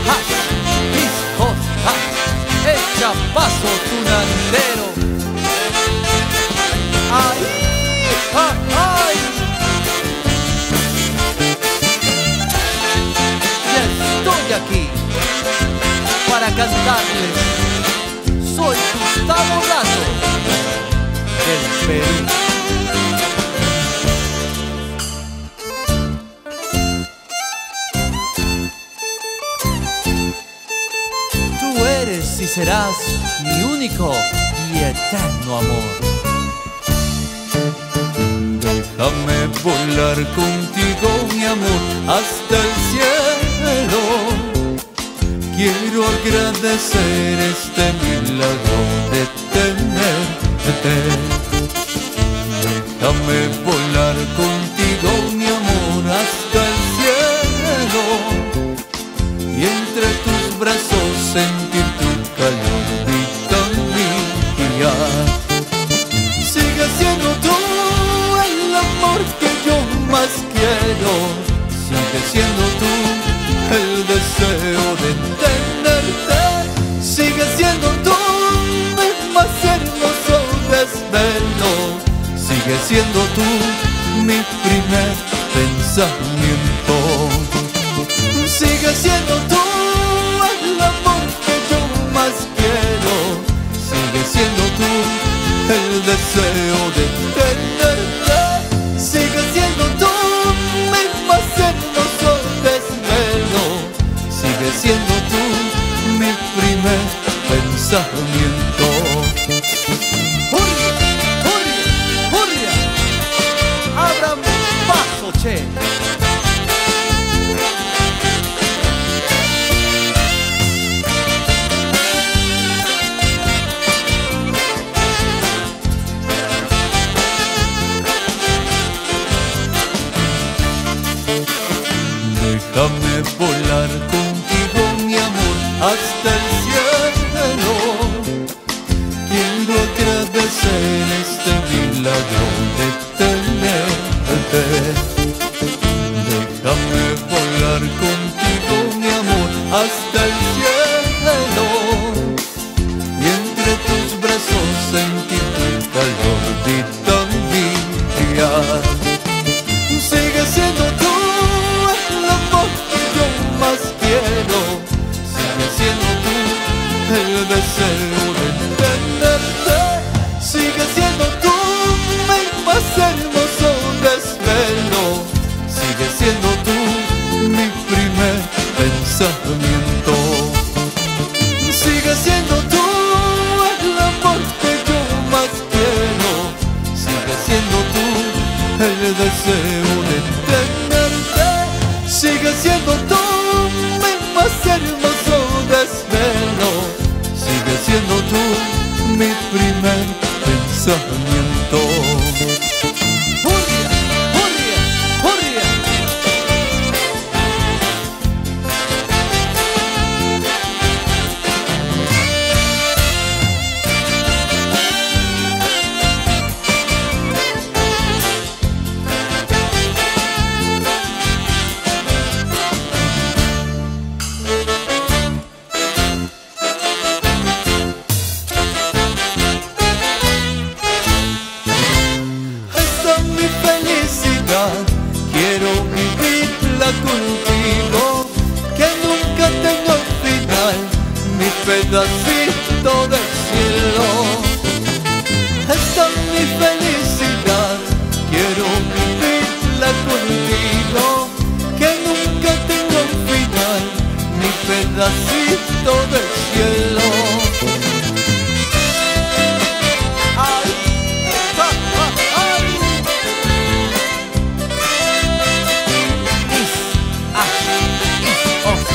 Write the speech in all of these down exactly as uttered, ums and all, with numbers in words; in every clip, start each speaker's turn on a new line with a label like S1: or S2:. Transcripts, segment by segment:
S1: hash, East Coast hash, echa paso tunandero. ¡Ay! ¡Ah, ay! Ya estoy aquí para cantarles. Soy Gustavo Rato del Perú. Tú eres y serás mi único y eterno amor.
S2: Déjame volar contigo, mi amor, hasta el cielo. Quiero agradecer este milagro de tenerte. Déjame volar contigo, mi amor, hasta el cielo. Y entre tus brazos sentir tu calor vitamina. Sigue siendo tú el amor que yo más quiero. Sigue siendo tú el deseo de tenerte. Sigue siendo tú mi más hermoso desvelo. Sigue siendo tú mi primer pensamiento. Sigue siendo tú el amor que yo más quiero. Sigue siendo tú el deseo de tenerte. Sigue siendo tú mi más hermoso desvelo. Sigue siendo tú mi primer pensamiento.
S1: ¡Hurria! ¡Hurria! ¡Hurria! ¡Ábrame paso, che!
S2: Déjame volar contigo, mi amor, hasta el cielo. Quiero agradecer este milagro de tenerte. Déjame volar contigo, mi amor, hasta el cielo. Y entre tus brazos sentir tu calor vitamina. Sigue siendo tú el amor que yo más quiero. Sigue siendo tú el deseo de tenerte. Sigue siendo tú mi más hermoso desvelo. Sigue siendo tú mi primer pensamiento. Sigue siendo tú el amor que yo más quiero. Sigue siendo tú el deseo de tenerte. Sigue siendo tú mi más hermoso desvelo. Sigue siendo tú mi primer pensamiento.
S1: ¡Hurria! ¡Hurria! ¡Hurria!
S2: Esta es mi felicidad, quiero vivirla contigo, que nunca tenga final, mi pedacito del cielo. Esta es mi felicidad, quiero vivirla contigo, que nunca tenga final, mi pedacito del cielo.
S1: ¡Ay! ¡Ah, ah, ay! East, ash, East Coast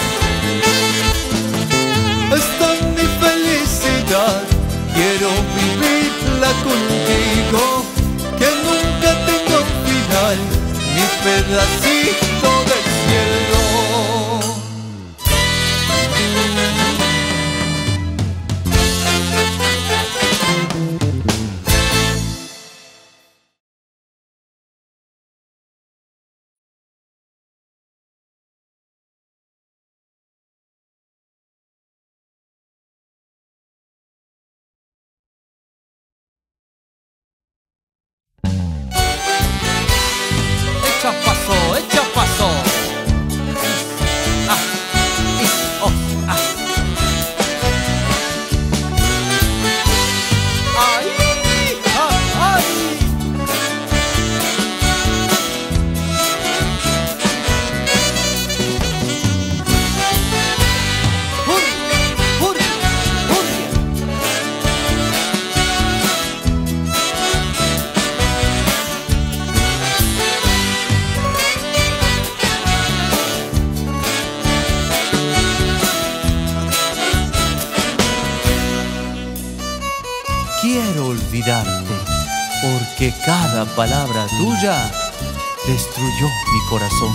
S1: ash.
S2: Esta es mi felicidad, quiero vivirla contigo, que nunca tenga final, mi pedacito del cielo.
S1: porque cada palabra tuya destruyó mi corazón.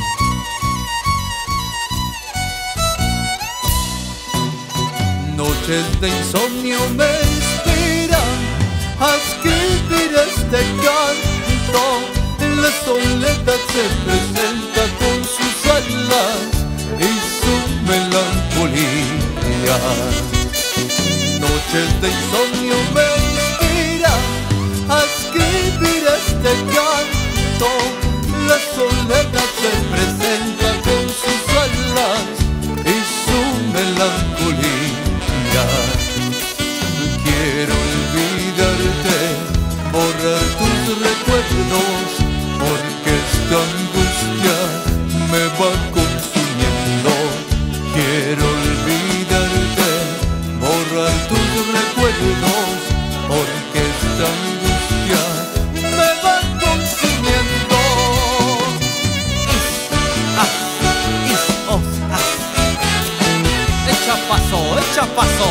S2: Noches de insomnio me inspiran a escribir este canto. La soledad se presenta con sus alas y su melancolía. Noches de insomnio me inspiran a escribir este canto. La soledad se presenta con sus alas y su melancolía. Quiero olvidarte, borrar tus recuerdos, porque esta angustia me va consumiendo. Quiero olvidarte, borrar tus recuerdos, porque esta angustia me va consumiendo.
S1: Is, as, is, os, as. Echa paso, echa paso.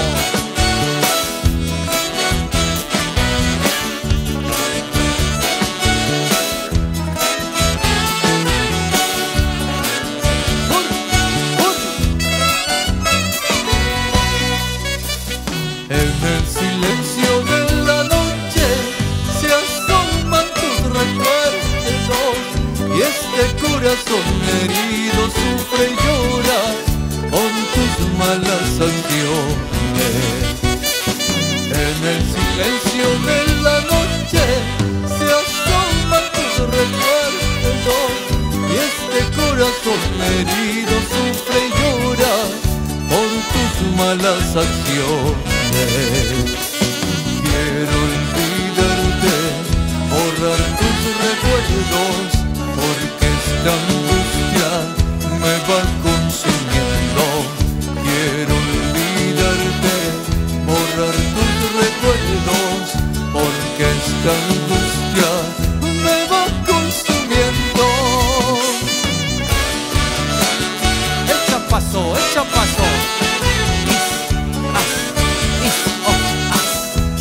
S2: Corazón herido sufre y llora con tus malas acciones. En el silencio de la noche se asoman tus recuerdos y este corazón herido sufre y llora por tus malas acciones. Quiero olvidarte, borrar tus recuerdos, porque esta angustia me va consumiendo. Quiero olvidarte, borrar tus recuerdos, porque esta angustia me va consumiendo.
S1: Echa paso, echa paso. Is, as, is, os, as.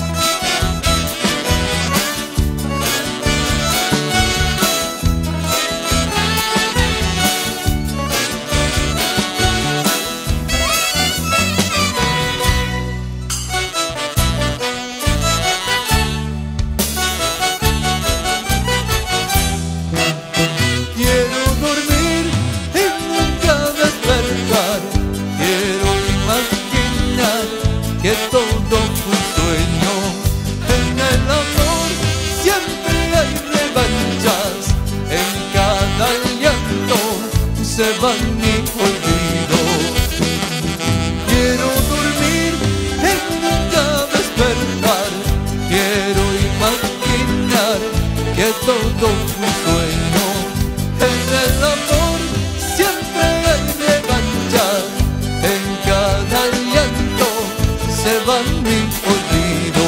S2: Que todo fue un sueño. En el amor siempre hay revanchas, en cada llanto se van mi olvido. Quiero dormir y nunca despertar, quiero imaginar que todo fue un sueño. En el amor siempre hay revanchas, en cada llanto se van mi olvido.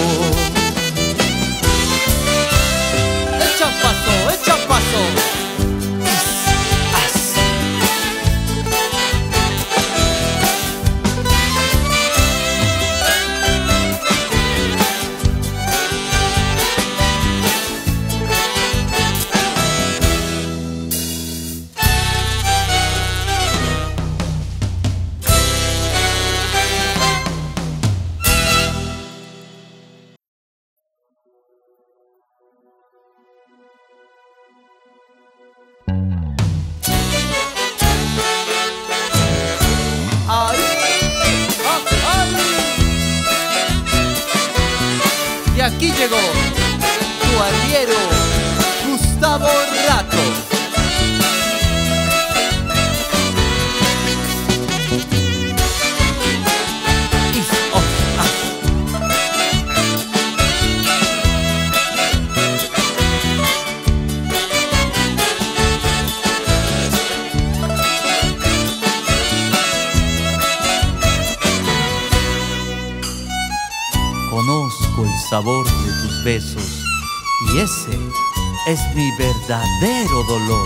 S1: Echa paso, echa paso. Is, as. Y aquí llegó tu arriero, Gustavo Rato. Is, os, as.
S2: Conozco el sabor de tus besos y ese es mi verdadero dolor.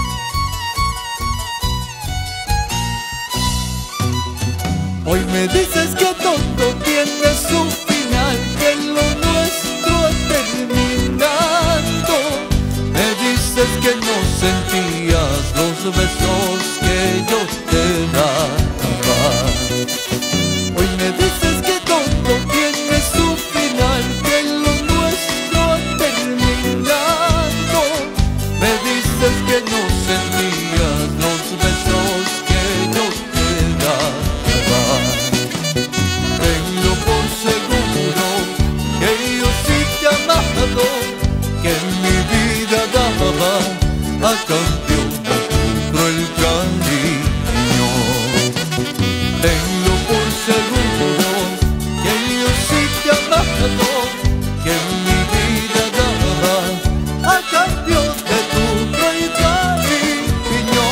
S2: Hoy me dices que todo tiene su final, que lo nuestro ha terminado. besos que yo te daba. Hoy me dices que todo tiene su final, que lo nuestro ha terminado. Me dices que no sentías los besos que yo te daba. Tengo por seguro que yo sí te he amado, que mi vida daba a cambio de tu cruel cariño. Tengo por seguro que yo sí te he amado, que mi vida daba a cambio de tu cruel cariño.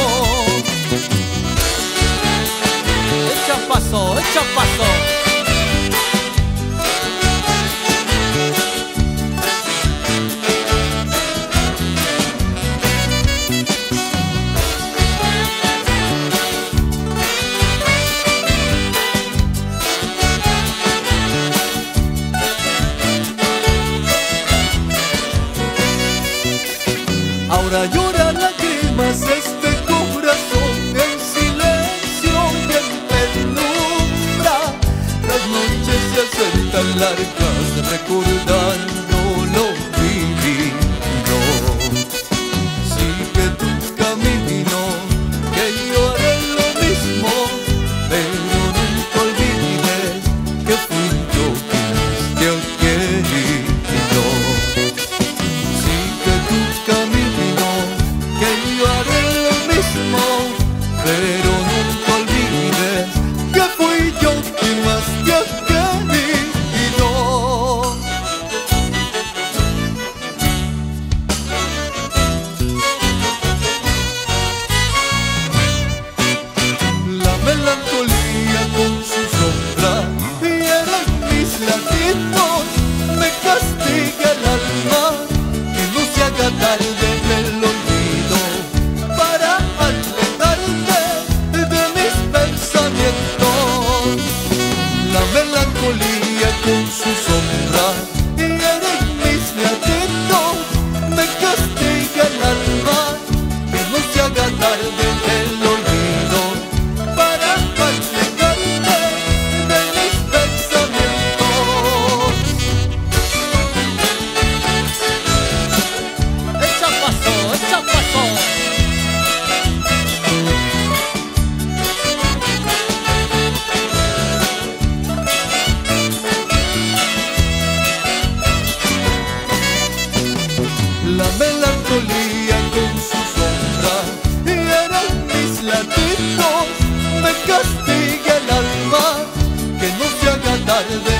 S1: Echa paso, echa paso.
S2: Ahora llora lágrimas este corazón en silencio y en penumbra. Las noches se hacen tan largas recordando lo vivido. Sigue tu camino, que yo haré lo mismo, pero nunca olvides que fui yo quien te ha querido. Sigue tu camino, que yo haré lo mismo, pero nunca olvides que fui yo quien más te ha querido. La melancolía con su sombra y eran mis latidos, me castiga el alma, que no se haga tarde del olvido para alejarte de mis pensamientos. La melancolía con su sombra y eres mis latidos, me castiga el alma, que no se haga tarde del olvido para alejarte de mis pensamientos.
S1: Echa paso, echa paso.
S2: La melancolía con su sombra y eran mis latidos, me castiga el alma, que no se haga tarde